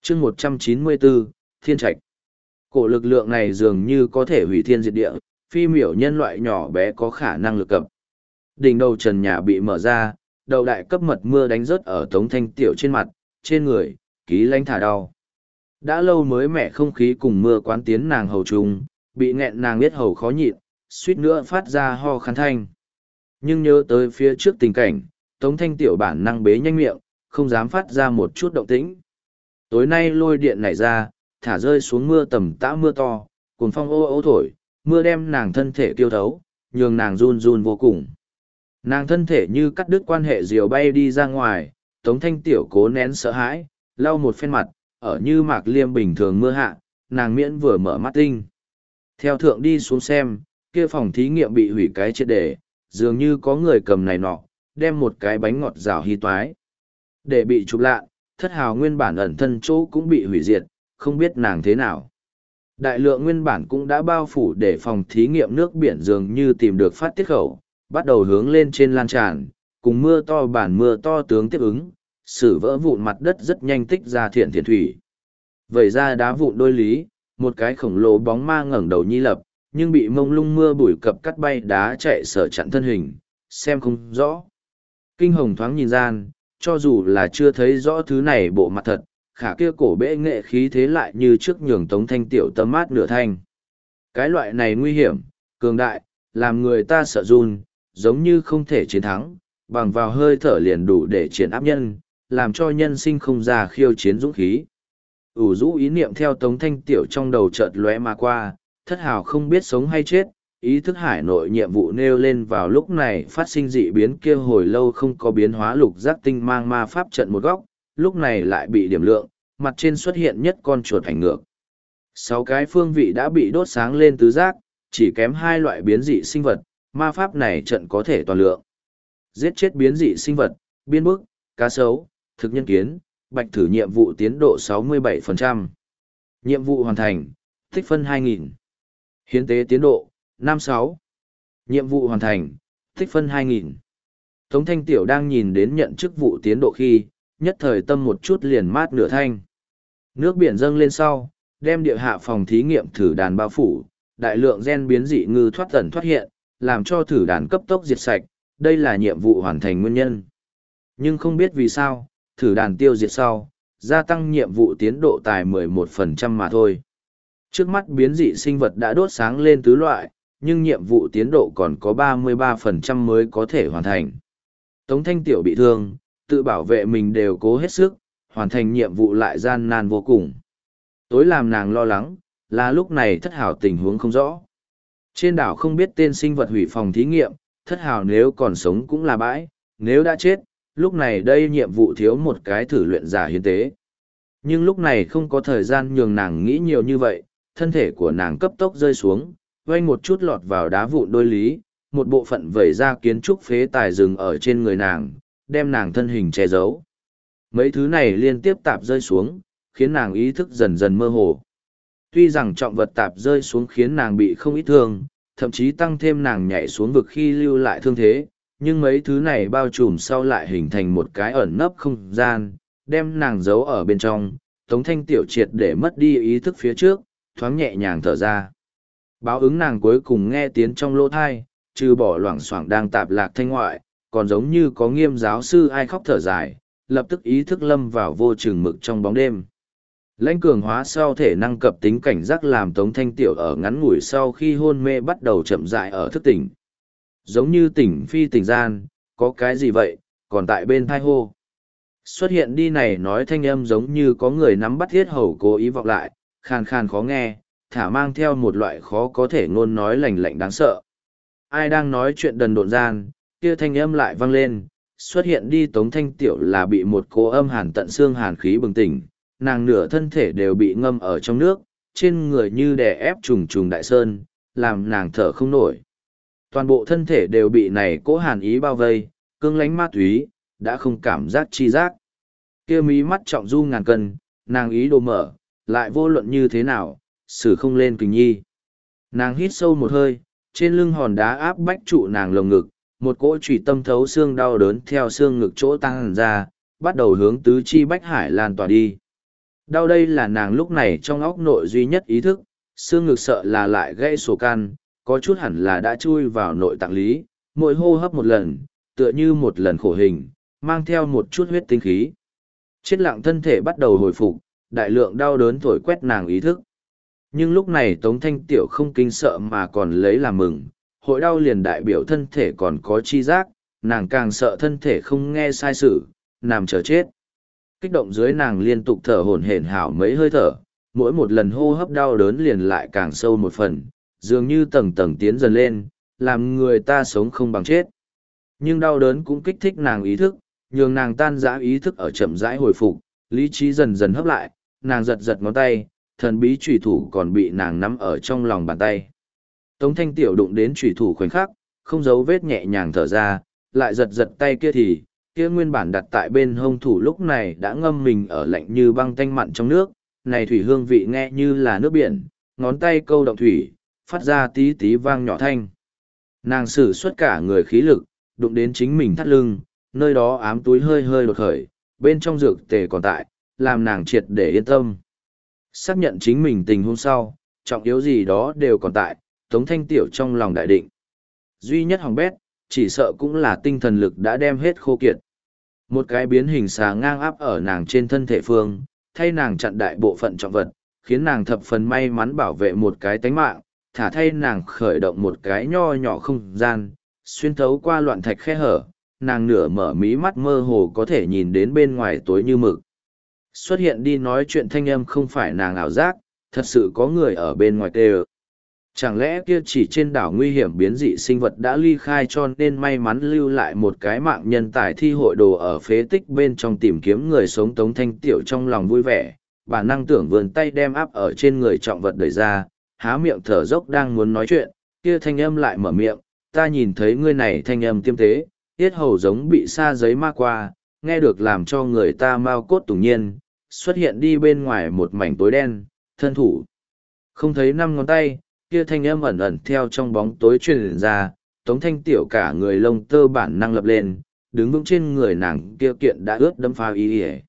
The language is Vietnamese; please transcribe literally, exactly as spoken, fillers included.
chương một trăm chín mươi bốn, Thiên Trạch. Cổ lực lượng này dường như có thể hủy thiên diệt địa, phi miểu nhân loại nhỏ bé có khả năng lực cập. Đỉnh đầu trần nhà bị mở ra, đầu đại cấp mật mưa đánh rớt ở Tống Thanh Tiểu trên mặt, trên người, ký lánh thả đau. Đã lâu mới mẻ không khí cùng mưa quán tiến nàng hầu trùng, bị nghẹn nàng biết hầu khó nhịn, suýt nữa phát ra ho khăn thanh. Nhưng nhớ tới phía trước tình cảnh, Tống Thanh Tiểu bản năng bế nhanh miệng, không dám phát ra một chút động tĩnh. Tối nay lôi điện nảy ra, thả rơi xuống mưa tầm tã mưa to, cuồng phong ô ô thổi, mưa đem nàng thân thể tiêu thấu, nhường nàng run run vô cùng. Nàng thân thể như cắt đứt quan hệ diều bay đi ra ngoài, Tống Thanh Tiểu cố nén sợ hãi, lau một phen mặt, ở như mạc liêm bình thường mưa hạ, nàng miễn vừa mở mắt tinh. Theo thượng đi xuống xem, kia phòng thí nghiệm bị hủy cái triệt để, dường như có người cầm này nọ, đem một cái bánh ngọt rào hy toái. Để bị chụp lạ, thất hào nguyên bản ẩn thân chỗ cũng bị hủy diệt, không biết nàng thế nào. Đại lượng nguyên bản cũng đã bao phủ để phòng thí nghiệm nước biển dường như tìm được phát tiết khẩu, bắt đầu hướng lên trên lan tràn, cùng mưa to bản mưa to tướng tiếp ứng, sử vỡ vụn mặt đất rất nhanh tích ra thiện thiện thủy. Vẩy ra đá vụn đôi lý, một cái khổng lồ bóng ma ngẩng đầu nhi lập, nhưng bị mông lung mưa bụi cập cắt bay đá chạy sở chặn thân hình, xem không rõ. Kinh hồng thoáng nhìn gian, cho dù là chưa thấy rõ thứ này bộ mặt thật, khả kia cổ bệ nghệ khí thế lại như trước nhường Tống Thanh Tiểu tấm mát nửa thanh. Cái loại này nguy hiểm, cường đại, làm người ta sợ run, giống như không thể chiến thắng, bằng vào hơi thở liền đủ để chiến áp nhân, làm cho nhân sinh không ra khiêu chiến dũng khí. ủ rũ ý niệm theo Tống Thanh Tiểu trong đầu chợt lóe mà qua, thất hào không biết sống hay chết, ý thức hải nội nhiệm vụ nêu lên vào lúc này phát sinh dị biến kia hồi lâu không có biến hóa lục giác tinh mang ma pháp trận một góc, lúc này lại bị điểm lượng, mặt trên xuất hiện nhất con chuột ảnh ngược. Sáu cái phương vị đã bị đốt sáng lên tứ giác, chỉ kém hai loại biến dị sinh vật, ma pháp này trận có thể toàn lượng. Giết chết biến dị sinh vật, biên bức, cá sấu, thực nhân kiến, bạch thử nhiệm vụ tiến độ sáu mươi bảy phần trăm. Nhiệm vụ hoàn thành, tích phân hai nghìn. Hiến tế tiến độ, năm sáu. Nhiệm vụ hoàn thành, tích phân hai nghìn. Tống Thanh Tiểu đang nhìn đến nhận chức vụ tiến độ khi, nhất thời tâm một chút liền mát nửa thanh. Nước biển dâng lên sau, đem địa hạ phòng thí nghiệm thử đàn bao phủ, đại lượng gen biến dị ngư thoát tẩn thoát hiện, làm cho thử đàn cấp tốc diệt sạch, đây là nhiệm vụ hoàn thành nguyên nhân. Nhưng không biết vì sao, thử đàn tiêu diệt sau, gia tăng nhiệm vụ tiến độ tài mười một phần trăm mà thôi. Trước mắt biến dị sinh vật đã đốt sáng lên tứ loại, nhưng nhiệm vụ tiến độ còn có ba mươi ba phần trăm mới có thể hoàn thành. Tống Thanh Tiểu bị thương, tự bảo vệ mình đều cố hết sức, hoàn thành nhiệm vụ lại gian nan vô cùng. Tối làm nàng lo lắng, là lúc này thất hào tình huống không rõ. Trên đảo không biết tên sinh vật hủy phòng thí nghiệm, thất hào nếu còn sống cũng là bãi, nếu đã chết, lúc này đây nhiệm vụ thiếu một cái thử luyện giả hiến tế. Nhưng lúc này không có thời gian nhường nàng nghĩ nhiều như vậy, thân thể của nàng cấp tốc rơi xuống, vây một chút lọt vào đá vụn đôi lý, một bộ phận vẩy ra kiến trúc phế tài rừng ở trên người nàng, đem nàng thân hình che giấu. Mấy thứ này liên tiếp tạp rơi xuống, khiến nàng ý thức dần dần mơ hồ. Tuy rằng trọng vật tạp rơi xuống khiến nàng bị không ít thương, thậm chí tăng thêm nàng nhảy xuống vực khi lưu lại thương thế, nhưng mấy thứ này bao trùm sau lại hình thành một cái ẩn nấp không gian, đem nàng giấu ở bên trong. Tống Thanh Tiểu triệt để mất đi ý thức phía trước, thoáng nhẹ nhàng thở ra. Báo ứng nàng cuối cùng nghe tiếng trong lỗ thai, trừ bỏ loảng xoảng đang tạp lạc thanh ngoại, còn giống như có nghiêm giáo sư ai khóc thở dài, lập tức ý thức lâm vào vô chừng mực trong bóng đêm. Lãnh cường hóa sau thể năng cập tính cảnh giác làm Tống Thanh Tiểu ở ngắn ngủi sau khi hôn mê bắt đầu chậm rãi ở thức tỉnh. Giống như tỉnh phi tỉnh gian, có cái gì vậy, còn tại bên thai hô. Xuất hiện đi này nói thanh âm giống như có người nắm bắt thiết hầu cố ý vọng lại, khàn khàn khó nghe, thả mang theo một loại khó có thể ngôn nói lành lạnh đáng sợ. Ai đang nói chuyện đần độn gian, kia thanh âm lại vang lên, xuất hiện đi Tống Thanh Tiểu là bị một cố âm hàn tận xương hàn khí bừng tỉnh, nàng nửa thân thể đều bị ngâm ở trong nước, trên người như đè ép trùng trùng đại sơn, làm nàng thở không nổi. Toàn bộ thân thể đều bị này cố hàn ý bao vây, cương lánh ma túy, đã không cảm giác chi giác. Kia mí mắt trọng du ngàn cân, nàng ý đồ mở, lại vô luận như thế nào, xử không lên kình nhi. Nàng hít sâu một hơi, trên lưng hòn đá áp bách trụ nàng lồng ngực, một cỗ trụy tâm thấu xương đau đớn theo xương ngực chỗ tăng ra, bắt đầu hướng tứ chi bách hải lan tỏa đi. Đau đây là nàng lúc này trong óc nội duy nhất ý thức, xương ngực sợ là lại gãy sổ can, có chút hẳn là đã chui vào nội tạng lý, mỗi hô hấp một lần, tựa như một lần khổ hình, mang theo một chút huyết tinh khí. Chết lặng thân thể bắt đầu hồi phục, đại lượng đau đớn thổi quét nàng ý thức. Nhưng lúc này Tống Thanh Tiểu không kinh sợ mà còn lấy làm mừng, hội đau liền đại biểu thân thể còn có chi giác, nàng càng sợ thân thể không nghe sai sự, nằm chờ chết. Kích động dưới nàng liên tục thở hổn hển hảo mấy hơi thở, mỗi một lần hô hấp đau đớn liền lại càng sâu một phần, dường như tầng tầng tiến dần lên, làm người ta sống không bằng chết. Nhưng đau đớn cũng kích thích nàng ý thức, nhường nàng tan rã ý thức ở chậm rãi hồi phục, lý trí dần dần hấp lại, nàng giật giật ngón tay, thần bí chủy thủ còn bị nàng nắm ở trong lòng bàn tay. Tống Thanh Tiểu đụng đến chủy thủ khoảnh khắc, không giấu vết nhẹ nhàng thở ra, lại giật giật tay kia thì, kia nguyên bản đặt tại bên hông thủ lúc này đã ngâm mình ở lạnh như băng tanh mặn trong nước, này thủy hương vị nghe như là nước biển, ngón tay câu động thủy, phát ra tí tí vang nhỏ thanh. Nàng sử xuất cả người khí lực, đụng đến chính mình thắt lưng, nơi đó ám túi hơi hơi đột khởi, bên trong dược tề còn tại, làm nàng triệt để yên tâm. Xác nhận chính mình tình huống sau, trọng yếu gì đó đều còn tại, Tống Thanh Tiểu trong lòng đại định. Duy nhất hỏng bét, chỉ sợ cũng là tinh thần lực đã đem hết khô kiệt. Một cái biến hình xà ngang áp ở nàng trên thân thể phương, thay nàng chặn đại bộ phận trọng vật, khiến nàng thập phần may mắn bảo vệ một cái tánh mạng, thả thay nàng khởi động một cái nho nhỏ không gian, xuyên thấu qua loạn thạch khe hở, nàng nửa mở mí mắt mơ hồ có thể nhìn đến bên ngoài tối như mực. Xuất hiện đi nói chuyện thanh âm không phải nàng ảo giác, thật sự có người ở bên ngoài kêu. Chẳng lẽ kia chỉ trên đảo nguy hiểm biến dị sinh vật đã ly khai cho nên may mắn lưu lại một cái mạng nhân tài thi hội đồ ở phế tích bên trong tìm kiếm người sống. Tống Thanh Tiểu trong lòng vui vẻ, bản năng tưởng vườn tay đem áp ở trên người trọng vật đẩy ra, há miệng thở dốc đang muốn nói chuyện, kia thanh âm lại mở miệng, ta nhìn thấy ngươi này thanh âm tiêm tế, tiết hầu giống bị sa giấy ma qua, nghe được làm cho người ta mau cốt tủng nhiên, xuất hiện đi bên ngoài một mảnh tối đen, thân thủ. Không thấy năm ngón tay, kia thanh âm ẩn ẩn theo trong bóng tối truyền ra, Tống Thanh Tiểu cả người lông tơ bản năng lập lên, đứng vững trên người nàng kia kiện đã ướt đẫm phao y y.